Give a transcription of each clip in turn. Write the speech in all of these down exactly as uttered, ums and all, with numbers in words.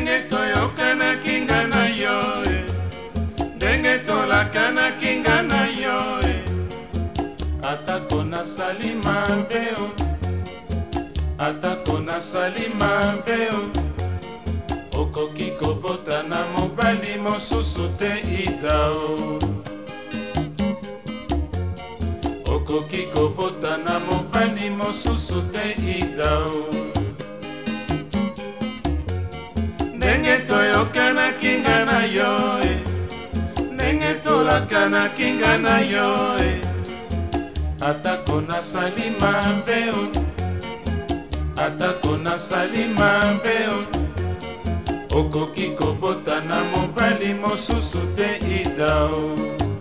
ndenge toyokanaki nga na yo, ndenge tolakanaki nga na yo, atako nasali mabe o, atako nasali mabe o, okoki kobota na mobali mosusu te Ida o, okoki kobota na mobali mosusu te Ida o. Ndenge toyokanaki nga na yo, ndenge tolakanaki nga na yo, atako nasali mabe o, atako nasali mabe o, okoki kobota na mobali mosusu te Ida o,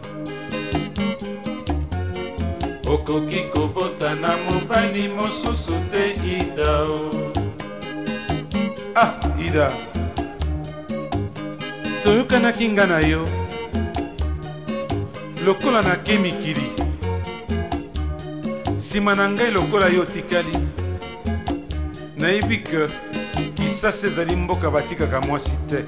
okoki kobota na mobali mosusu te Ida o. Ah, Ida, toyokanaki nga na yo lokola nake mikili, nsima na ngai lokola yo tikali, nayebi ke kisasa ezali mboka batikaka mwasi te.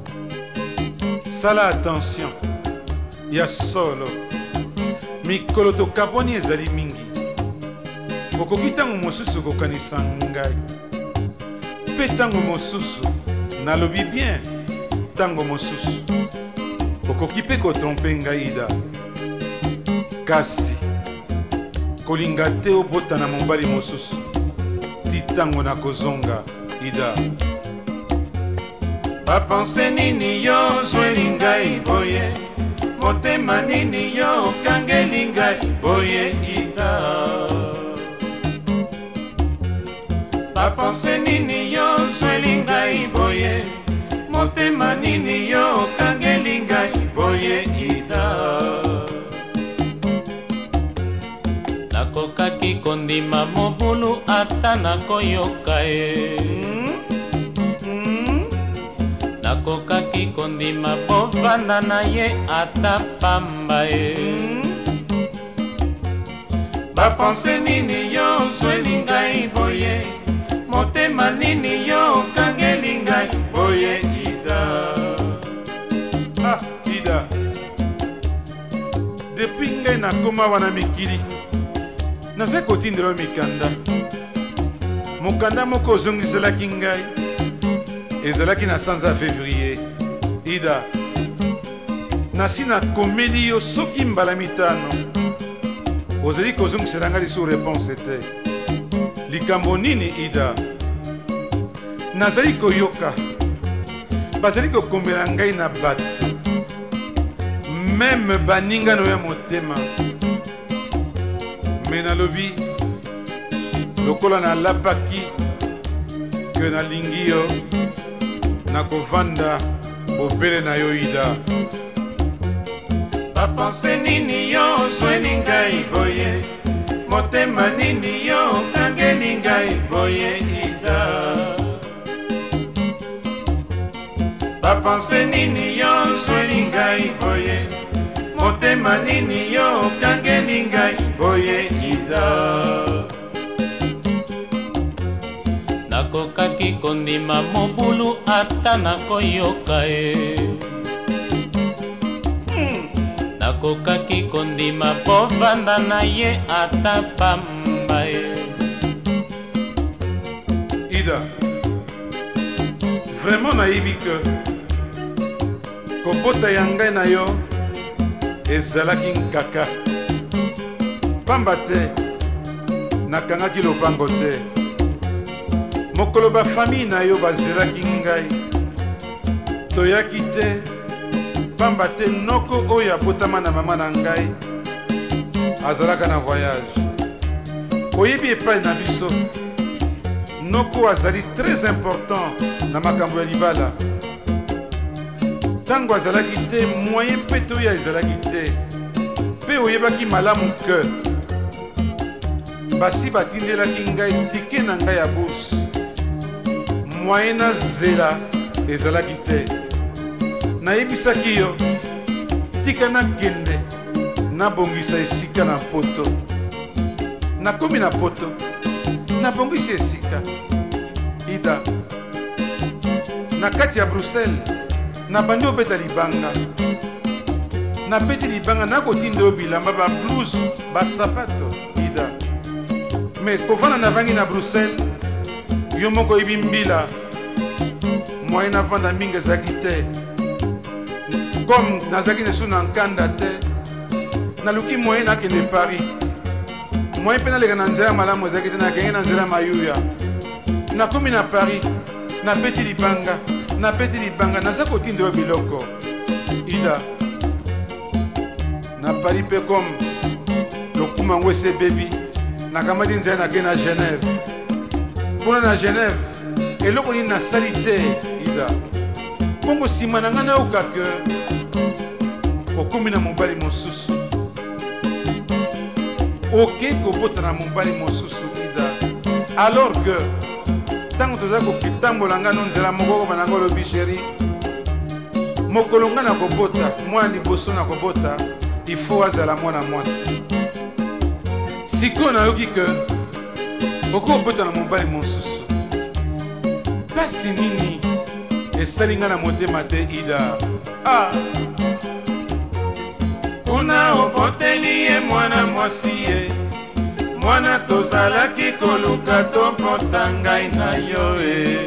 Sala attention ya solo, mikolo tokabwani ezali mingi, okoki ntango mosusu kokanisa ngai, mpe ntango mosusu nalobi bien, ntango mosusu okoki mpe kotrompe ngai Ida. Kasi kolinga te obota na mobali mosusu ti ntango nakozonga Ida. Bapense nini yo ozweli ngai boye, motema nini yo okangeli ngai boye Ida. Bapense nini yo ozweli ngai boye, motema nini yo okangeli ngai boye Ida. Nakokaki kondima mobulu ata nakoyoka e, nakokaki kondima povanda na ye ata pamba e. Bapense nini yo ozweli ngai boye, motema nini yo okangeli ngai boye Ida. Ah, Ida, depuis ngai nakoma wana mikili, naza kotindela mikanda. Mokanda moko ozongiselaki ngai ezalaki na sanza février. Ida, nasi nakomeli yo soki mbala mitano, ozali kozongisela ngai lisu réponse te. Likambo nini Ida? Nazali koyoka bazali kokomela ngai na bato, meme baningano ya motema, me nalobi lokola nalapaki ke nalingi yo nakovanda bobele na yo Ida. Bapense nini yo ozweli ngai boye, motema nini yo okangeli ngai boye Ida. Bapense nini yo ozweli ngai boye, motema nini yo okangeli ngai boye Ida. Nakokaki kondima mobulu ata nakoyoka e, nakokaki kondima povanda na ye ata pamba e. Ida, vraiment nayebi ke kobota ya ngai na yo ezalaki nkaka, pamba te nakangaki lopango te. Mokolo bafamille na yo bazelaki ngai, toyaki te, pamba te noko oyo abotama na mama na ngai azalaka na voyage. Oyebi epai na biso noko azali très important na makambo ya libala. Tango azalaki te, moyen mpe toyo ezalaki te, mpe oyebaki malamu ke basi batindelaki ngai tike na ngai ya bourse, moyen na zela ezalaki te. Nayebisaki yo tika nakende nabongisa esika na poto, nakomi na poto nabongisi esika. Ida, na kati ya Bruxelles nabandi obeta libanga nabeti libanga nakotindela bilamba ba blouse basapato ida me kovanda navangi na Bruxelles yo moko oyebi mbila moyen navanda mingi ezalaki te comme nazalaki nesu na nkanda te naluki moyen nakende Paris moyen mpe naleka na nzela malamu ezalaki te nakenge na nzela mayuya nakomi na Paris nabeti libanga nabeti libanga naza kotindela biloko ida na Paris mpe comme lokuma yango ese bebi nakamati nzela nakende na Genève mpona na Genève eloko nini nasali te ida bongo nsima na ngai nayoka ke okomi na mobali mosusu oke kobota na mobali mosusu ida alors que ntango toza kokitambola ngai no nzela moko koba nango olobi sheri mokolo ngai na kobota mwana liboso na kobota ifo azala mwana mwasi sikoyo nayoki ke okobota na mobali mosusu pasi nini esali ngai na motema te ida ah. kuna oboteli ye mwana mwasi ye mwana tozalaki koluka topota ngai na yo e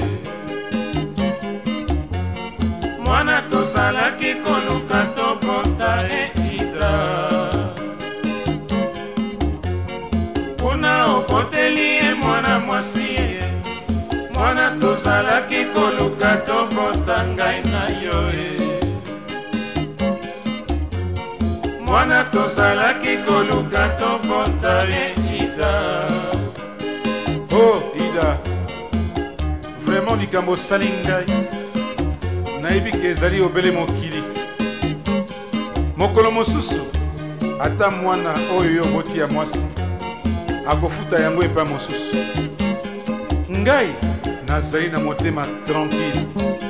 mwana tozalaki koluka topota e ida kuna oboteli ye mwana mwasi ye mwana tozalaki koluka topota ngai na yo e mwana tozalaki koluka topota e ida oh ida vraiment likambo osali ngai nayebi ke ezali obele mokili mokolo mosusu ata mwana oyo yo oboti ya mwasi akofuta yango epa mosusu ngai nazali na motema tranquille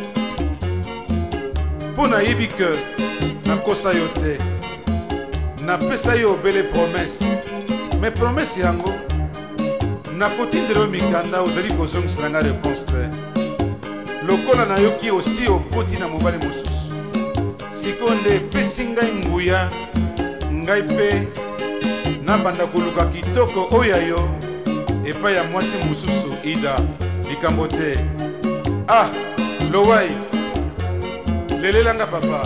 mpo nayebi ke nakosa yo te napesa yo obele promese me promese yango nakotindela yo mikanda ozali kozongisela nga réponse te lokola nayoki osi oboti na mobali mosusu sikoyo nde epesi ngai nguya ngai mpe nabanda koluka kitoko oyo ya yo epai ya mwasi mosusu ida likambo te ah lowai lelelanga papa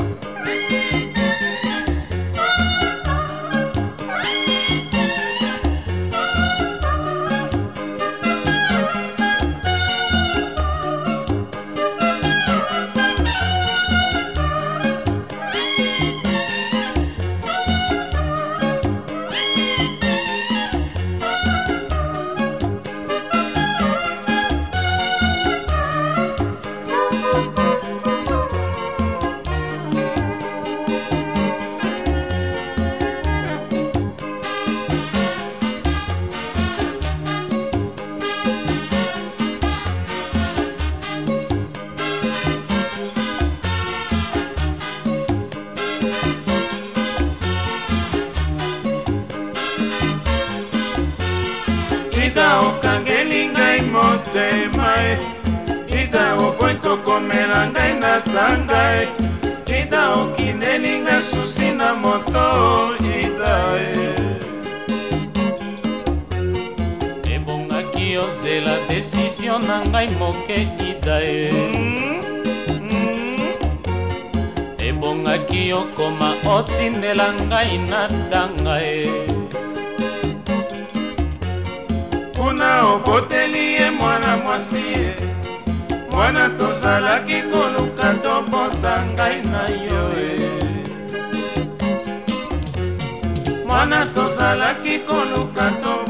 ida okangeli ngai motema e ida oboyi kokomela ngai na tanga e ida okindeli ngai susi na moto ida e ebongaki ozela desizio na ngai moke ida e ebongaki okoma otindela ngai na tanga e kuna oboteli ye mwana mwasi ye mwana tozalaki koluka topota ngai na yo e mwana tozalaki koluka to